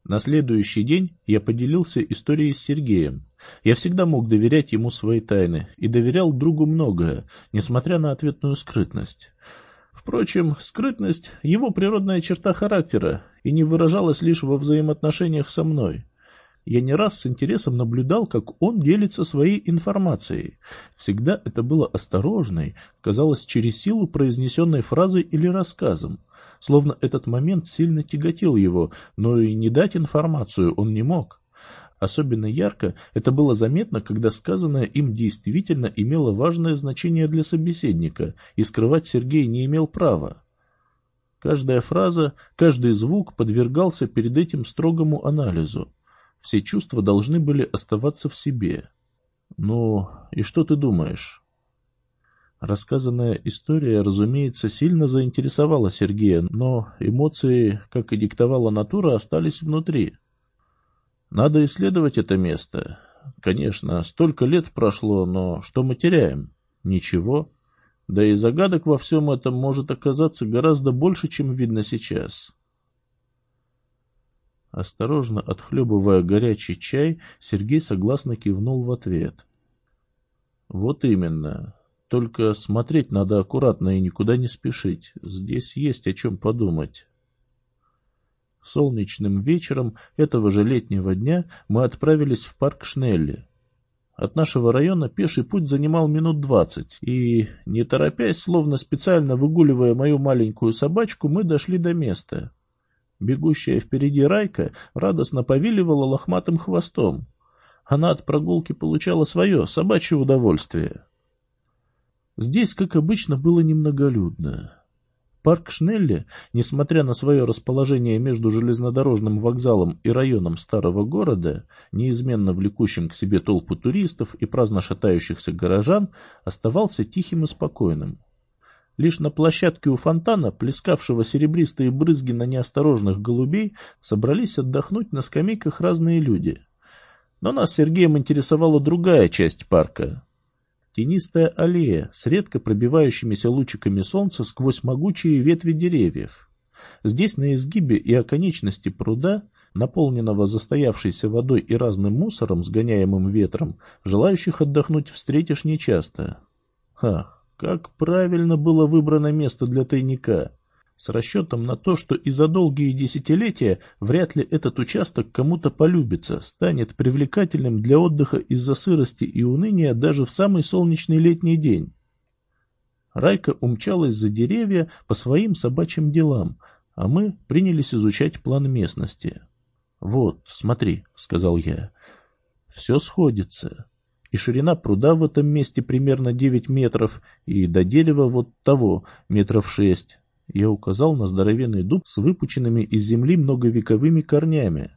На следующий день я поделился историей с Сергеем. Я всегда мог доверять ему свои тайны и доверял другу многое, несмотря на ответную скрытность. Впрочем, скрытность – его природная черта характера и не выражалась лишь во взаимоотношениях со мной. Я не раз с интересом наблюдал, как он делится своей информацией. Всегда это было осторожной, казалось, через силу произнесенной фразой или рассказом. Словно этот момент сильно тяготил его, но и не дать информацию он не мог. Особенно ярко это было заметно, когда сказанное им действительно имело важное значение для собеседника, и скрывать Сергей не имел права. Каждая фраза, каждый звук подвергался перед этим строгому анализу. Все чувства должны были оставаться в себе. Ну, и что ты думаешь? Рассказанная история, разумеется, сильно заинтересовала Сергея, но эмоции, как и диктовала натура, остались внутри. Надо исследовать это место. Конечно, столько лет прошло, но что мы теряем? Ничего. Да и загадок во всем этом может оказаться гораздо больше, чем видно сейчас. Осторожно отхлебывая горячий чай, Сергей согласно кивнул в ответ. Вот именно. Только смотреть надо аккуратно и никуда не спешить. Здесь есть о чем подумать. Солнечным вечером этого же летнего дня мы отправились в парк Шнелли. От нашего района пеший путь занимал минут 20, и, не торопясь, словно специально выгуливая мою маленькую собачку, мы дошли до места. Бегущая впереди Райка радостно повиливала лохматым хвостом. Она от прогулки получала свое собачье удовольствие. Здесь, как обычно, было немноголюдно. Парк Шнелли, несмотря на свое расположение между железнодорожным вокзалом и районом старого города, неизменно влекущим к себе толпу туристов и праздно шатающихся горожан, оставался тихим и спокойным. Лишь на площадке у фонтана, плескавшего серебристые брызги на неосторожных голубей, собрались отдохнуть на скамейках разные люди. Но нас с Сергеем интересовала другая часть парка. Тенистая аллея с редко пробивающимися лучиками солнца сквозь могучие ветви деревьев. Здесь на изгибе и оконечности пруда, наполненного застоявшейся водой и разным мусором, сгоняемым ветром, желающих отдохнуть встретишь нечасто. Ах! Как правильно было выбрано место для тайника, с расчетом на то, что и за долгие десятилетия вряд ли этот участок кому-то полюбится, станет привлекательным для отдыха из-за сырости и уныния даже в самый солнечный летний день. Райка умчалась за деревья по своим собачьим делам, а мы принялись изучать план местности. «Вот, смотри», — сказал я, — «все сходится». И ширина пруда в этом месте примерно 9 метров, и до дерева вот того метров 6. Я указал на здоровенный дуб с выпученными из земли многовековыми корнями.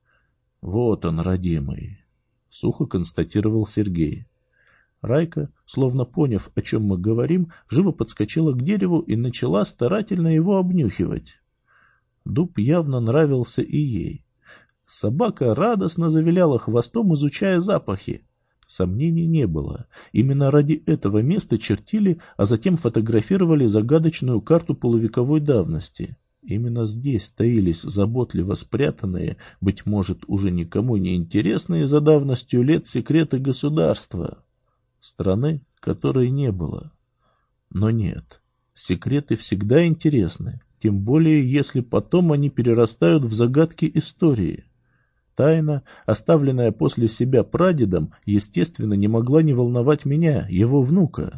Вот он, родимый, сухо констатировал Сергей. Райка, словно поняв, о чем мы говорим, живо подскочила к дереву и начала старательно его обнюхивать. Дуб явно нравился и ей. Собака радостно завиляла хвостом, изучая запахи. Сомнений не было. Именно ради этого места чертили, а затем фотографировали загадочную карту полувековой давности. Именно здесь таились заботливо спрятанные, быть может, уже никому не интересные за давностью лет секреты государства. Страны, которой не было. Но нет, секреты всегда интересны, тем более если потом они перерастают в загадки истории. Тайна, оставленная после себя прадедом, естественно, не могла не волновать меня, его внука.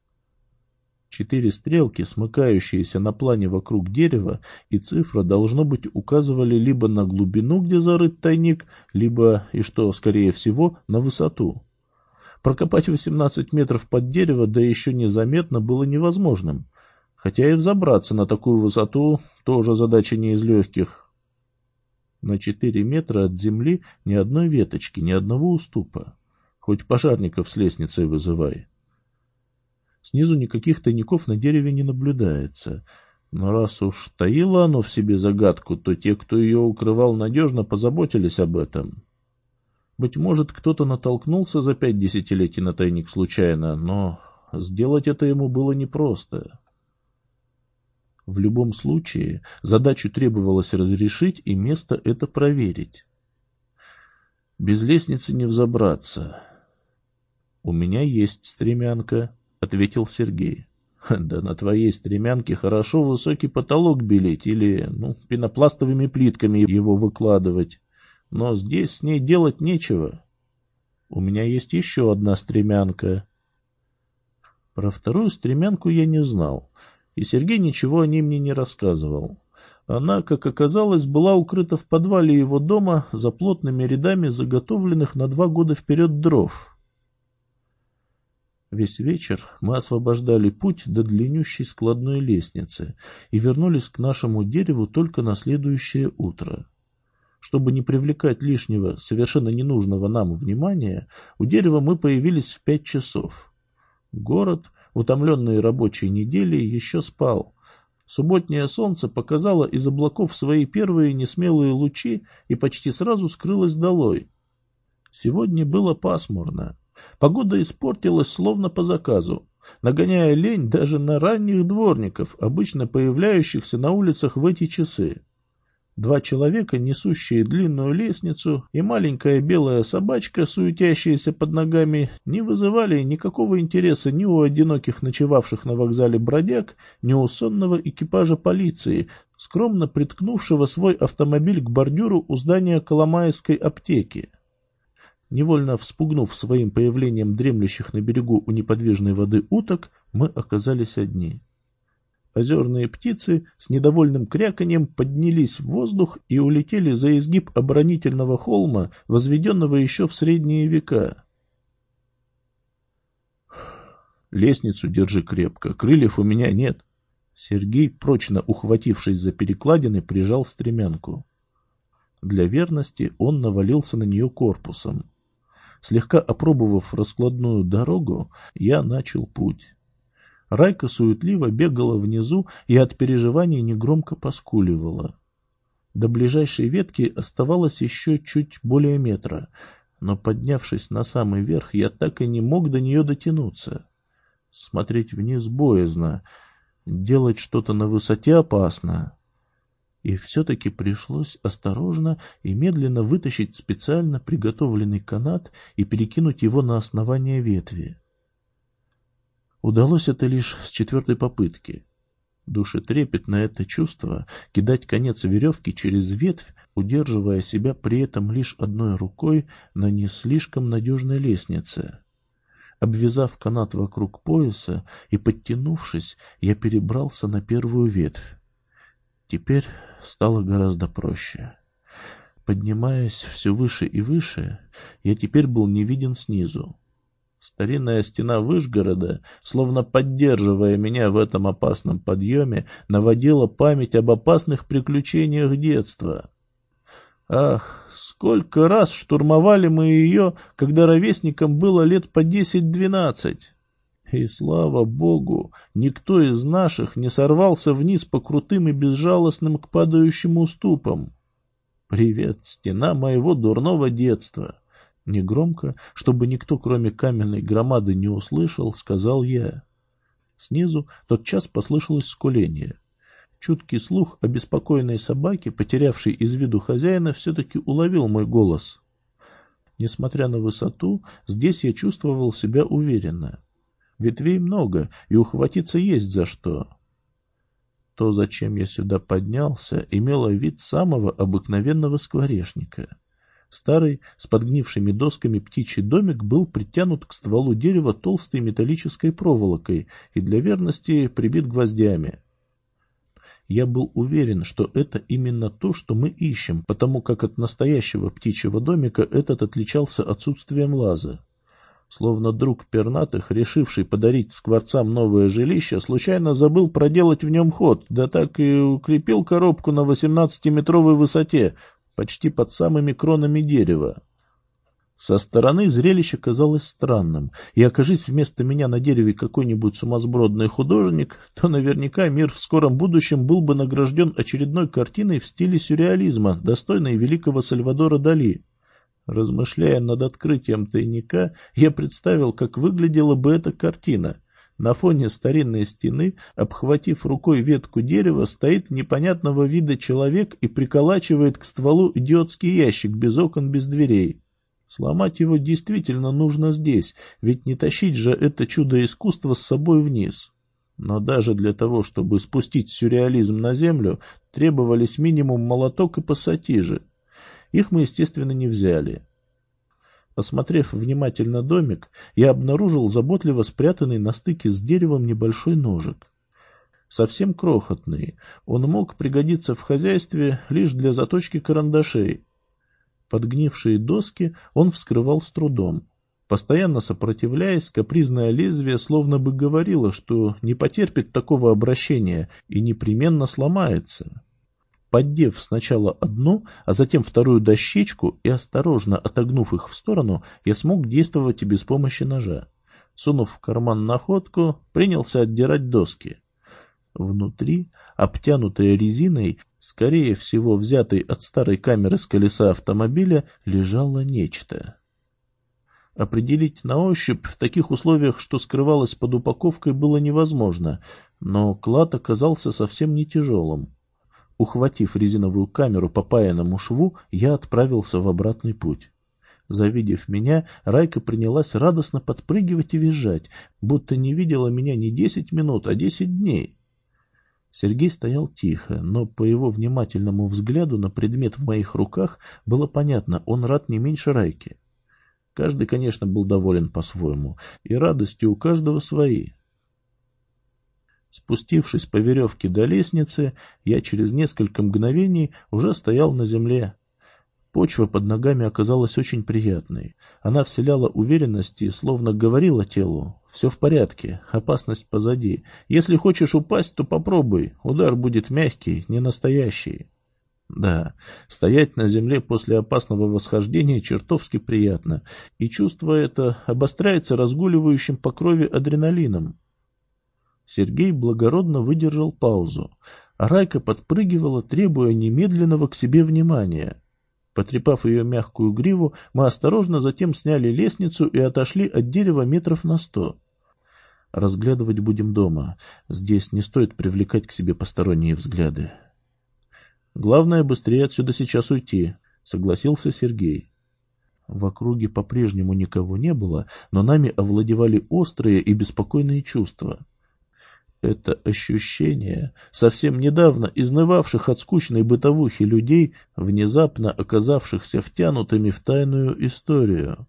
4 стрелки, смыкающиеся на плане вокруг дерева, и цифра, должно быть, указывали либо на глубину, где зарыт тайник, либо, и что скорее всего, на высоту. Прокопать 18 метров под дерево, да еще незаметно, было невозможным. Хотя и взобраться на такую высоту тоже задача не из легких. На 4 метра от земли ни одной веточки, ни одного уступа. Хоть пожарников с лестницей вызывай. Снизу никаких тайников на дереве не наблюдается. Но раз уж таило оно в себе загадку, то те, кто ее укрывал надежно, позаботились об этом. Быть может, кто-то натолкнулся за 5 десятилетий на тайник случайно, но сделать это ему было непросто. В любом случае, задачу требовалось разрешить и место это проверить. Без лестницы не взобраться. «У меня есть стремянка», — ответил Сергей. «Да на твоей стремянке хорошо высокий потолок белить или, пенопластовыми плитками его выкладывать. Но здесь с ней делать нечего. У меня есть еще одна стремянка». Про вторую стремянку я не знал, и Сергей ничего о ней мне не рассказывал. Она, как оказалось, была укрыта в подвале его дома за плотными рядами заготовленных на 2 года вперед дров. Весь вечер мы освобождали путь до длиннющей складной лестницы и вернулись к нашему дереву только на следующее утро. Чтобы не привлекать лишнего, совершенно ненужного нам внимания, у дерева мы появились в 5 часов. Город, утомленный рабочей неделей, еще спал. Субботнее солнце показало из облаков свои первые несмелые лучи и почти сразу скрылось долой. Сегодня было пасмурно. Погода испортилась словно по заказу, нагоняя лень даже на ранних дворников, обычно появляющихся на улицах в эти часы. 2 человека, несущие длинную лестницу, и маленькая белая собачка, суетящаяся под ногами, не вызывали никакого интереса ни у одиноких ночевавших на вокзале бродяг, ни у сонного экипажа полиции, скромно приткнувшего свой автомобиль к бордюру у здания Коломайской аптеки. Невольно вспугнув своим появлением дремлющих на берегу у неподвижной воды уток, мы оказались одни. Озерные птицы с недовольным кряканьем поднялись в воздух и улетели за изгиб оборонительного холма, возведенного еще в средние века. «Лестницу держи крепко, крыльев у меня нет». Сергей, прочно ухватившись за перекладины, прижал стремянку. Для верности он навалился на нее корпусом. Слегка опробовав раскладную дорогу, я начал путь. Райка суетливо бегала внизу и от переживаний негромко поскуливала. До ближайшей ветки оставалось еще чуть более метра, но, поднявшись на самый верх, я так и не мог до нее дотянуться. Смотреть вниз боязно, делать что-то на высоте опасно. И все-таки пришлось осторожно и медленно вытащить специально приготовленный канат и перекинуть его на основание ветви. Удалось это лишь с 4-й попытки. Душетрепетно это чувство — кидать конец веревки через ветвь, удерживая себя при этом лишь одной рукой на не слишком надежной лестнице. Обвязав канат вокруг пояса и подтянувшись, я перебрался на первую ветвь. Теперь стало гораздо проще. Поднимаясь все выше и выше, я теперь был не виден снизу. Старинная стена Вышгорода, словно поддерживая меня в этом опасном подъеме, наводила память об опасных приключениях детства. Ах, сколько раз штурмовали мы ее, когда ровесникам было лет по 10-12. И, слава богу, никто из наших не сорвался вниз по крутым и безжалостным к падающим уступам. Привет, стена моего дурного детства. Негромко, чтобы никто, кроме каменной громады, не услышал, сказал я. Снизу тотчас послышалось скуление. Чуткий слух обеспокоенной собаки, потерявшей из виду хозяина, все-таки уловил мой голос. Несмотря на высоту, здесь я чувствовал себя уверенно. Ветвей много, и ухватиться есть за что. То, зачем я сюда поднялся, имело вид самого обыкновенного скворечника. Старый, с подгнившими досками птичий домик был притянут к стволу дерева толстой металлической проволокой и для верности прибит гвоздями. Я был уверен, что это именно то, что мы ищем, потому как от настоящего птичьего домика этот отличался отсутствием лаза. Словно друг пернатых, решивший подарить скворцам новое жилище, случайно забыл проделать в нем ход, да так и укрепил коробку на 18-метровой высоте, почти под самыми кронами дерева. Со стороны зрелище казалось странным, и окажись вместо меня на дереве какой-нибудь сумасбродный художник, то наверняка мир в скором будущем был бы награжден очередной картиной в стиле сюрреализма, достойной великого Сальвадора Дали. Размышляя над открытием тайника, я представил, как выглядела бы эта картина. На фоне старинной стены, обхватив рукой ветку дерева, стоит непонятного вида человек и приколачивает к стволу идиотский ящик без окон, без дверей. Сломать его действительно нужно здесь, ведь не тащить же это чудо искусства с собой вниз. Но даже для того, чтобы спустить сюрреализм на землю, требовались минимум молоток и пассатижи. Их мы, естественно, не взяли. Осмотрев внимательно домик, я обнаружил заботливо спрятанный на стыке с деревом небольшой ножик. Совсем крохотный, он мог пригодиться в хозяйстве лишь для заточки карандашей. Подгнившие доски он вскрывал с трудом. Постоянно сопротивляясь, капризное лезвие словно бы говорило, что не потерпит такого обращения и непременно сломается. Поддев сначала одну, а затем вторую дощечку и осторожно отогнув их в сторону, я смог действовать и без помощи ножа. Сунув в карман находку, принялся отдирать доски. Внутри, обтянутая резиной, скорее всего взятой от старой камеры с колеса автомобиля, лежало нечто. Определить на ощупь в таких условиях, что скрывалось под упаковкой, было невозможно, но клад оказался совсем не тяжелым. Ухватив резиновую камеру по паяному шву, я отправился в обратный путь. Завидев меня, Райка принялась радостно подпрыгивать и визжать, будто не видела меня не 10 минут, а 10 дней. Сергей стоял тихо, но по его внимательному взгляду на предмет в моих руках было понятно, он рад не меньше Райки. Каждый, конечно, был доволен по-своему, и радости у каждого свои. Спустившись по веревке до лестницы, я через несколько мгновений уже стоял на земле. Почва под ногами оказалась очень приятной. Она вселяла уверенность и словно говорила телу: «Все в порядке, опасность позади. Если хочешь упасть, то попробуй, удар будет мягкий, не настоящий». Да, стоять на земле после опасного восхождения чертовски приятно, и чувство это обостряется разгуливающим по крови адреналином. Сергей благородно выдержал паузу, а Райка подпрыгивала, требуя немедленного к себе внимания. Потрепав ее мягкую гриву, мы осторожно затем сняли лестницу и отошли от дерева метров на 100. Разглядывать будем дома. Здесь не стоит привлекать к себе посторонние взгляды. Главное, быстрее отсюда сейчас уйти, согласился Сергей. В округе по-прежнему никого не было, но нами овладевали острые и беспокойные чувства. Это ощущение совсем недавно изнывавших от скучной бытовухи людей, внезапно оказавшихся втянутыми в тайную историю.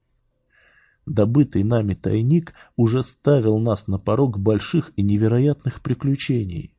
Добытый нами тайник уже ставил нас на порог больших и невероятных приключений.